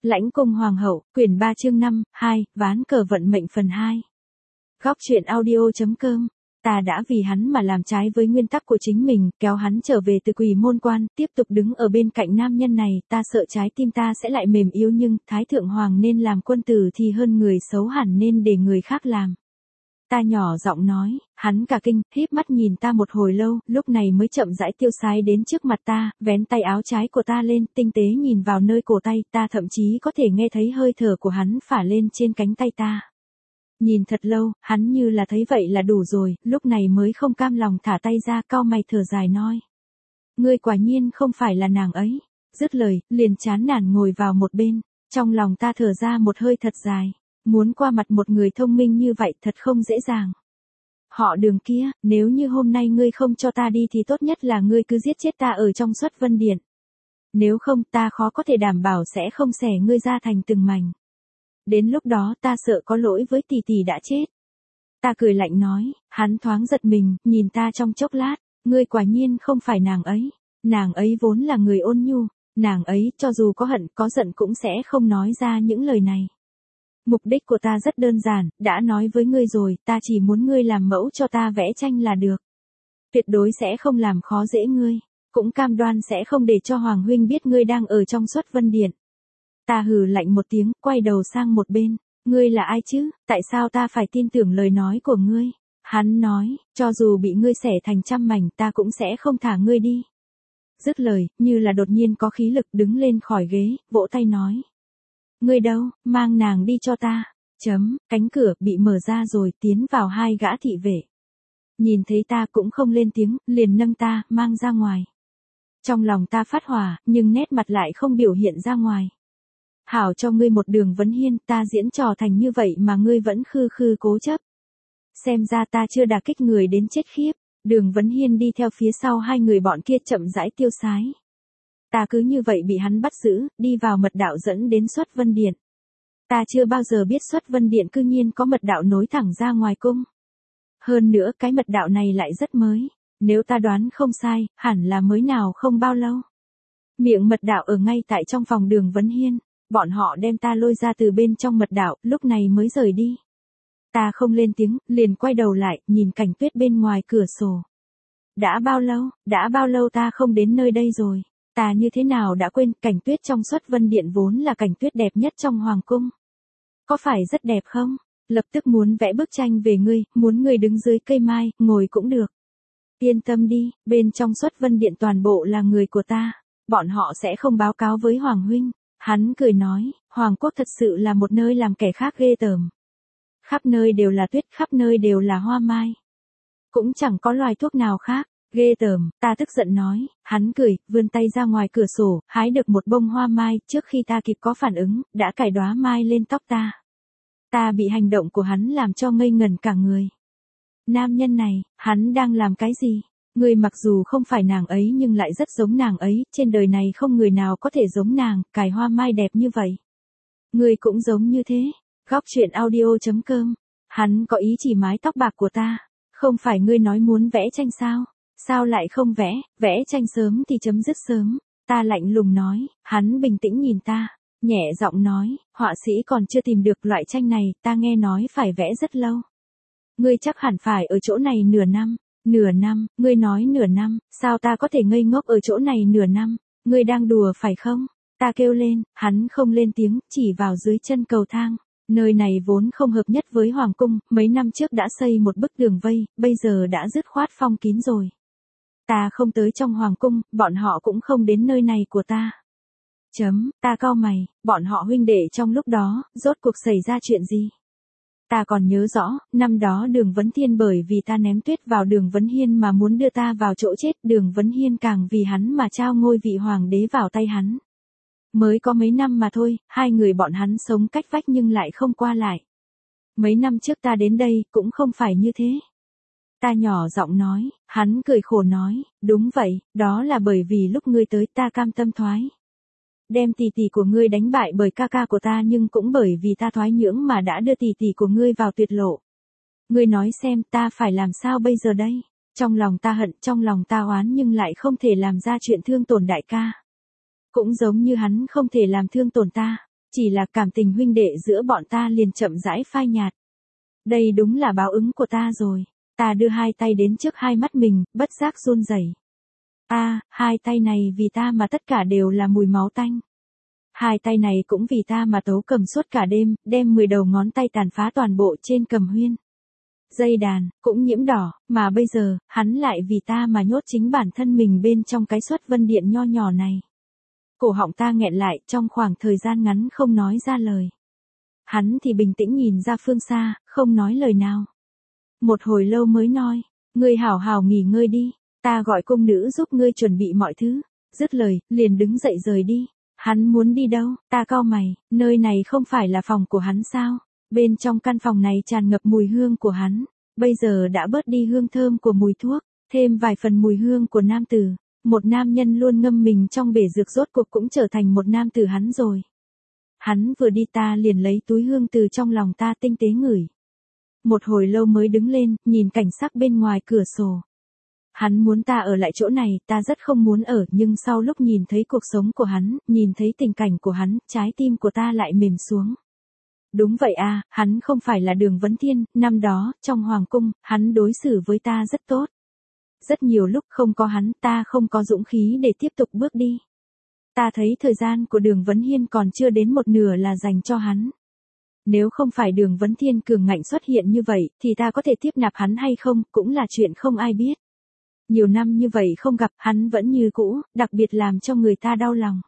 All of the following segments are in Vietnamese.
Lãnh cung hoàng hậu, quyển 3 chương 5, 2, ván cờ vận mệnh phần 2. Góc truyện audio.com. Ta đã vì hắn mà làm trái với nguyên tắc của chính mình, kéo hắn trở về từ Quỷ Môn Quan, tiếp tục đứng ở bên cạnh nam nhân này, ta sợ trái tim ta sẽ lại mềm yếu, nhưng Thái Thượng Hoàng nên làm quân tử thì hơn người xấu hẳn nên để người khác làm. Ta nhỏ giọng nói, hắn cả kinh, híp mắt nhìn ta một hồi lâu, lúc này mới chậm rãi tiêu sái đến trước mặt ta, vén tay áo trái của ta lên, tinh tế nhìn vào nơi cổ tay, ta thậm chí có thể nghe thấy hơi thở của hắn phả lên trên cánh tay ta. Nhìn thật lâu, hắn như là thấy vậy là đủ rồi, lúc này mới không cam lòng thả tay ra, cau mày thở dài nói. Ngươi quả nhiên không phải là nàng ấy. Dứt lời, liền chán nản ngồi vào một bên, trong lòng ta thở ra một hơi thật dài. Muốn qua mặt một người thông minh như vậy thật không dễ dàng. Họ Đường kia, nếu như hôm nay ngươi không cho ta đi thì tốt nhất là ngươi cứ giết chết ta ở trong Xuất Vân Điện. Nếu không ta khó có thể đảm bảo sẽ không xẻ ngươi ra thành từng mảnh. Đến lúc đó ta sợ có lỗi với tỷ tỷ đã chết. Ta cười lạnh nói, hắn thoáng giật mình, nhìn ta trong chốc lát, ngươi quả nhiên không phải nàng ấy. Nàng ấy vốn là người ôn nhu, nàng ấy cho dù có hận có giận cũng sẽ không nói ra những lời này. Mục đích của ta rất đơn giản, đã nói với ngươi rồi, ta chỉ muốn ngươi làm mẫu cho ta vẽ tranh là được. Tuyệt đối sẽ không làm khó dễ ngươi, cũng cam đoan sẽ không để cho Hoàng huynh biết ngươi đang ở trong Xuất Vân Điện. Ta hừ lạnh một tiếng, quay đầu sang một bên, ngươi là ai chứ, tại sao ta phải tin tưởng lời nói của ngươi? Hắn nói, cho dù bị ngươi xẻ thành trăm mảnh ta cũng sẽ không thả ngươi đi. Dứt lời, như là đột nhiên có khí lực đứng lên khỏi ghế, vỗ tay nói. Ngươi đâu, mang nàng đi cho ta. Cánh cửa bị mở ra rồi tiến vào hai gã thị vệ. Nhìn thấy ta cũng không lên tiếng, liền nâng ta, mang ra ngoài. Trong lòng ta phát hỏa, nhưng nét mặt lại không biểu hiện ra ngoài. Hảo cho ngươi một Đường Vấn Hiên, ta diễn trò thành như vậy mà ngươi vẫn khư khư cố chấp. Xem ra ta chưa đả kích người đến chết khiếp. Đường Vấn Hiên đi theo phía sau hai người bọn kia chậm rãi tiêu sái. Ta cứ như vậy bị hắn bắt giữ, đi vào mật đạo dẫn đến Xuất Vân Điện. Ta chưa bao giờ biết Xuất Vân Điện cư nhiên có mật đạo nối thẳng ra ngoài cung. Hơn nữa cái mật đạo này lại rất mới, nếu ta đoán không sai, hẳn là mới nào không bao lâu. Miệng mật đạo ở ngay tại trong phòng Đường Vấn Hiên, bọn họ đem ta lôi ra từ bên trong mật đạo, lúc này mới rời đi. Ta không lên tiếng, liền quay đầu lại, nhìn cảnh tuyết bên ngoài cửa sổ. Đã bao lâu ta không đến nơi đây rồi. Ta như thế nào đã quên, cảnh tuyết trong Xuất Vân Điện vốn là cảnh tuyết đẹp nhất trong hoàng cung. Có phải rất đẹp không? Lập tức muốn vẽ bức tranh về ngươi, muốn ngươi đứng dưới cây mai, ngồi cũng được. Yên tâm đi, bên trong Xuất Vân Điện toàn bộ là người của ta, bọn họ sẽ không báo cáo với Hoàng huynh. Hắn cười nói, Hoàng quốc thật sự là một nơi làm kẻ khác ghê tởm. Khắp nơi đều là tuyết, khắp nơi đều là hoa mai. Cũng chẳng có loài thuốc nào khác. Ghê tởm, ta tức giận nói, hắn cười, vươn tay ra ngoài cửa sổ, hái được một bông hoa mai, trước khi ta kịp có phản ứng, đã cài đóa mai lên tóc ta. Ta bị hành động của hắn làm cho ngây ngẩn cả người. Nam nhân này, hắn đang làm cái gì? Người mặc dù không phải nàng ấy nhưng lại rất giống nàng ấy, trên đời này không người nào có thể giống nàng, cài hoa mai đẹp như vậy. Người cũng giống như thế. Góc truyện audio.com. Hắn có ý chỉ mái tóc bạc của ta. Không phải ngươi nói muốn vẽ tranh sao? Sao lại không vẽ, vẽ tranh sớm thì chấm dứt sớm. Ta lạnh lùng nói, hắn bình tĩnh nhìn ta, nhẹ giọng nói, họa sĩ còn chưa tìm được loại tranh này, ta nghe nói phải vẽ rất lâu. Ngươi chắc hẳn phải ở chỗ này nửa năm, ngươi nói nửa năm, sao ta có thể ngây ngốc ở chỗ này nửa năm, ngươi đang đùa phải không? Ta kêu lên, hắn không lên tiếng, chỉ vào dưới chân cầu thang. Nơi này vốn không hợp nhất với Hoàng cung, mấy năm trước đã xây một bức tường vây, bây giờ đã dứt khoát phong kín rồi. Ta không tới trong Hoàng cung, bọn họ cũng không đến nơi này của ta. Ta cau mày, bọn họ huynh đệ trong lúc đó, rốt cuộc xảy ra chuyện gì? Ta còn nhớ rõ, năm đó Đường Vấn Thiên bởi vì ta ném tuyết vào Đường Vấn Hiên mà muốn đưa ta vào chỗ chết, Đường Vấn Hiên càng vì hắn mà trao ngôi vị hoàng đế vào tay hắn. Mới có mấy năm mà thôi, hai người bọn hắn sống cách vách nhưng lại không qua lại. Mấy năm trước ta đến đây, cũng không phải như thế. Ta nhỏ giọng nói, hắn cười khổ nói, đúng vậy, đó là bởi vì lúc ngươi tới ta cam tâm thoái. Đem tỷ tỷ của ngươi đánh bại bởi ca ca của ta nhưng cũng bởi vì ta thoái nhưỡng mà đã đưa tỷ tỷ của ngươi vào tuyệt lộ. Ngươi nói xem ta phải làm sao bây giờ đây? Trong lòng ta hận, trong lòng ta oán nhưng lại không thể làm ra chuyện thương tổn đại ca. Cũng giống như hắn không thể làm thương tổn ta. chỉ là cảm tình huynh đệ giữa bọn ta liền chậm rãi phai nhạt. Đây đúng là báo ứng của ta rồi. Ta đưa hai tay đến trước hai mắt mình, bất giác run rẩy. Hai tay này vì ta mà tất cả đều là mùi máu tanh. Hai tay này cũng vì ta mà tấu cầm suốt cả đêm, đem 10 đầu ngón tay tàn phá toàn bộ trên cầm huyên. Dây đàn, cũng nhiễm đỏ, mà bây giờ, hắn lại vì ta mà nhốt chính bản thân mình bên trong cái xuất vân điện nho nhỏ này. Cổ họng ta nghẹn lại trong khoảng thời gian ngắn không nói ra lời. Hắn thì bình tĩnh nhìn ra phương xa, không nói lời nào. Một hồi lâu mới nói, ngươi hảo hảo nghỉ ngơi đi, ta gọi cung nữ giúp ngươi chuẩn bị mọi thứ. Dứt lời, liền đứng dậy rời đi. Hắn muốn đi đâu? Ta cau mày, nơi này không phải là phòng của hắn sao? Bên trong căn phòng này tràn ngập mùi hương của hắn, bây giờ đã bớt đi hương thơm của mùi thuốc, thêm vài phần mùi hương của nam tử. Một nam nhân luôn ngâm mình trong bể dược rốt cuộc cũng trở thành một nam tử hắn rồi. Hắn vừa đi ta liền lấy túi hương từ trong lòng ta tinh tế ngửi. Một hồi lâu mới đứng lên, nhìn cảnh sắc bên ngoài cửa sổ. Hắn muốn ta ở lại chỗ này, ta rất không muốn ở, nhưng sau lúc nhìn thấy cuộc sống của hắn, nhìn thấy tình cảnh của hắn, trái tim của ta lại mềm xuống. Đúng vậy hắn không phải là Đường Vấn Thiên, năm đó, trong hoàng cung, hắn đối xử với ta rất tốt. Rất nhiều lúc không có hắn, ta không có dũng khí để tiếp tục bước đi. Ta thấy thời gian của Đường Vấn Hiên còn chưa đến một nửa là dành cho hắn. Nếu không phải Đường Vấn Thiên cường ngạnh xuất hiện như vậy, thì ta có thể tiếp nạp hắn hay không, cũng là chuyện không ai biết. Nhiều năm như vậy không gặp, hắn vẫn như cũ, đặc biệt làm cho người ta đau lòng.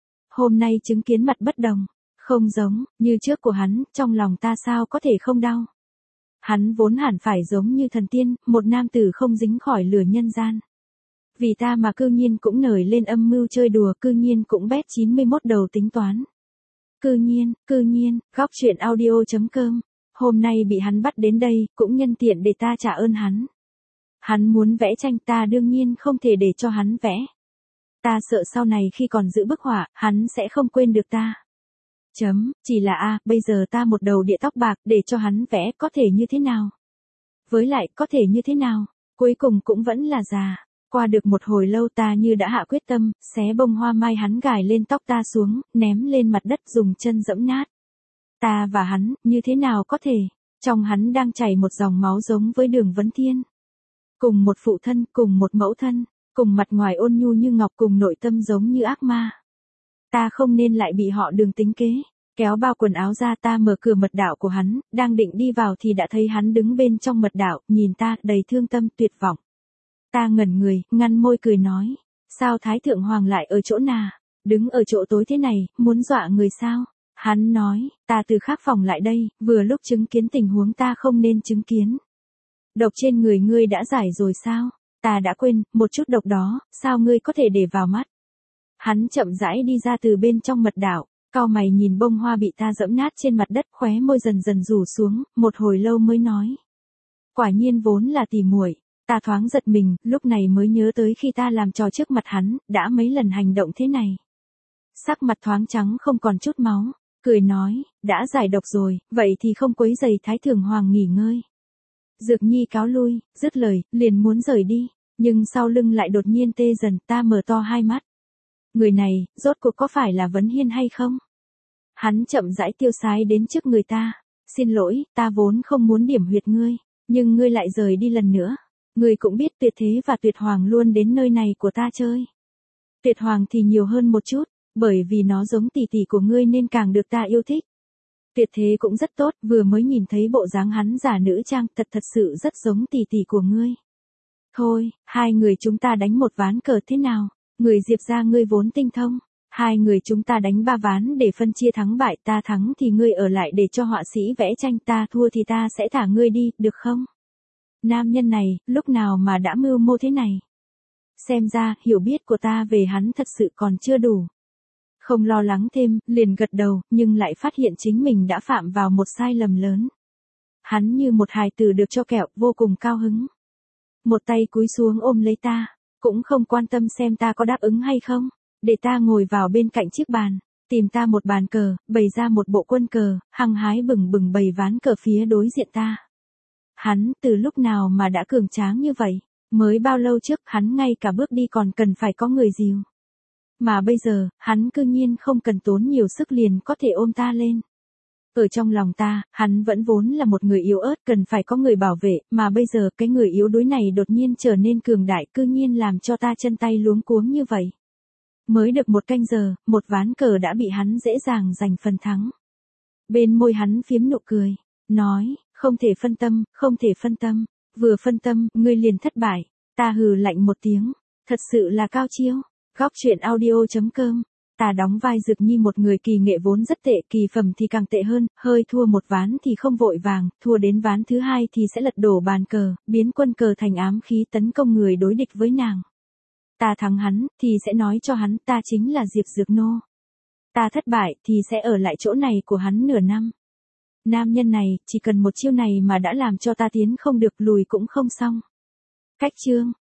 Hôm nay chứng kiến mặt bất đồng, không giống, như trước của hắn, trong lòng ta sao có thể không đau. Hắn vốn hẳn phải giống như thần tiên, một nam tử không dính khỏi lửa nhân gian. Vì ta mà cư nhiên cũng nổi lên âm mưu chơi đùa, cư nhiên cũng bét 91 đầu tính toán. Cư nhiên, góc truyện audio.com, hôm nay bị hắn bắt đến đây, cũng nhân tiện để ta trả ơn hắn. Hắn muốn vẽ tranh ta đương nhiên không thể để cho hắn vẽ. Ta sợ sau này khi còn giữ bức họa, hắn sẽ không quên được ta. Chỉ là bây giờ ta một đầu địa tóc bạc để cho hắn vẽ có thể như thế nào? Với lại có thể như thế nào? Cuối cùng cũng vẫn là già. Qua được một hồi lâu ta như đã hạ quyết tâm, xé bông hoa mai hắn gài lên tóc ta xuống, ném lên mặt đất dùng chân dẫm nát. Ta và hắn, như thế nào có thể? Trong hắn đang chảy một dòng máu giống với Đường Vấn Thiên. Cùng một phụ thân, cùng một mẫu thân, cùng mặt ngoài ôn nhu như ngọc, cùng nội tâm giống như ác ma. Ta không nên lại bị họ Đường tính kế. Kéo bao quần áo ra ta mở cửa mật đạo của hắn, đang định đi vào thì đã thấy hắn đứng bên trong mật đạo, nhìn ta đầy thương tâm tuyệt vọng. Ta ngẩn người, ngăn môi cười nói, sao Thái Thượng Hoàng lại ở chỗ nào? Đứng ở chỗ tối thế này, muốn dọa người sao? Hắn nói, ta từ khác phòng lại đây, vừa lúc chứng kiến tình huống ta không nên chứng kiến. Độc trên người ngươi đã giải rồi sao? Ta đã quên, một chút độc đó, sao ngươi có thể để vào mắt? Hắn chậm rãi đi ra từ bên trong mật đạo, cau mày nhìn bông hoa bị ta dẫm nát trên mặt đất, khóe môi dần dần rủ xuống, một hồi lâu mới nói. Quả nhiên vốn là tỉ muội. Ta thoáng giật mình, lúc này mới nhớ tới khi ta làm trò trước mặt hắn, đã mấy lần hành động thế này. Sắc mặt thoáng trắng không còn chút máu, cười nói, đã giải độc rồi, vậy thì không quấy rầy Thái Thượng Hoàng nghỉ ngơi. Dược Nhi cáo lui, dứt lời, liền muốn rời đi, nhưng sau lưng lại đột nhiên tê dần, ta mở to hai mắt. Người này, rốt cuộc có phải là Vấn Hiên hay không? Hắn chậm rãi tiêu sái đến trước người ta, xin lỗi, ta vốn không muốn điểm huyệt ngươi, nhưng ngươi lại rời đi lần nữa. Ngươi cũng biết Tuyệt Thế và Tuyệt Hoàng luôn đến nơi này của ta chơi. Tuyệt Hoàng thì nhiều hơn một chút, bởi vì nó giống tỷ tỷ của ngươi nên càng được ta yêu thích. Tuyệt Thế cũng rất tốt, vừa mới nhìn thấy bộ dáng hắn giả nữ trang, thật sự rất giống tỷ tỷ của ngươi. Thôi, hai người chúng ta đánh một ván cờ thế nào? Người Diệp gia ngươi vốn tinh thông, hai người chúng ta đánh 3 ván để phân chia thắng bại, ta thắng thì ngươi ở lại để cho họa sĩ vẽ tranh, ta thua thì ta sẽ thả ngươi đi, được không? Nam nhân này, lúc nào mà đã mưu mô thế này? Xem ra, hiểu biết của ta về hắn thật sự còn chưa đủ. Không lo lắng thêm, liền gật đầu, nhưng lại phát hiện chính mình đã phạm vào một sai lầm lớn. Hắn như một hài tử được cho kẹo, vô cùng cao hứng. Một tay cúi xuống ôm lấy ta, cũng không quan tâm xem ta có đáp ứng hay không, để ta ngồi vào bên cạnh chiếc bàn, tìm ta một bàn cờ, bày ra một bộ quân cờ, hăng hái bừng bừng bày ván cờ phía đối diện ta. Hắn từ lúc nào mà đã cường tráng như vậy, mới bao lâu trước hắn ngay cả bước đi còn cần phải có người dìu. Mà bây giờ, hắn cư nhiên không cần tốn nhiều sức liền có thể ôm ta lên. Ở trong lòng ta, hắn vẫn vốn là một người yếu ớt cần phải có người bảo vệ, mà bây giờ cái người yếu đuối này đột nhiên trở nên cường đại cư nhiên làm cho ta chân tay luống cuống như vậy. Mới được một canh giờ, một ván cờ đã bị hắn dễ dàng giành phần thắng. Bên môi hắn phiếm nụ cười, nói, không thể phân tâm, không thể phân tâm, vừa phân tâm, ngươi liền thất bại. Ta hừ lạnh một tiếng, thật sự là cao chiêu. Góc truyện audio.com. Ta đóng vai Dược Nhi, một người kỳ nghệ vốn rất tệ, kỳ phẩm thì càng tệ hơn, hơi thua một ván thì không vội vàng, thua đến ván thứ hai thì sẽ lật đổ bàn cờ, biến quân cờ thành ám khí tấn công người đối địch với nàng. Ta thắng hắn, thì sẽ nói cho hắn ta chính là Diệp Dược Nô. Ta thất bại thì sẽ ở lại chỗ này của hắn nửa năm. Nam nhân này, chỉ cần một chiêu này mà đã làm cho ta tiến không được lùi cũng không xong. Cách chương.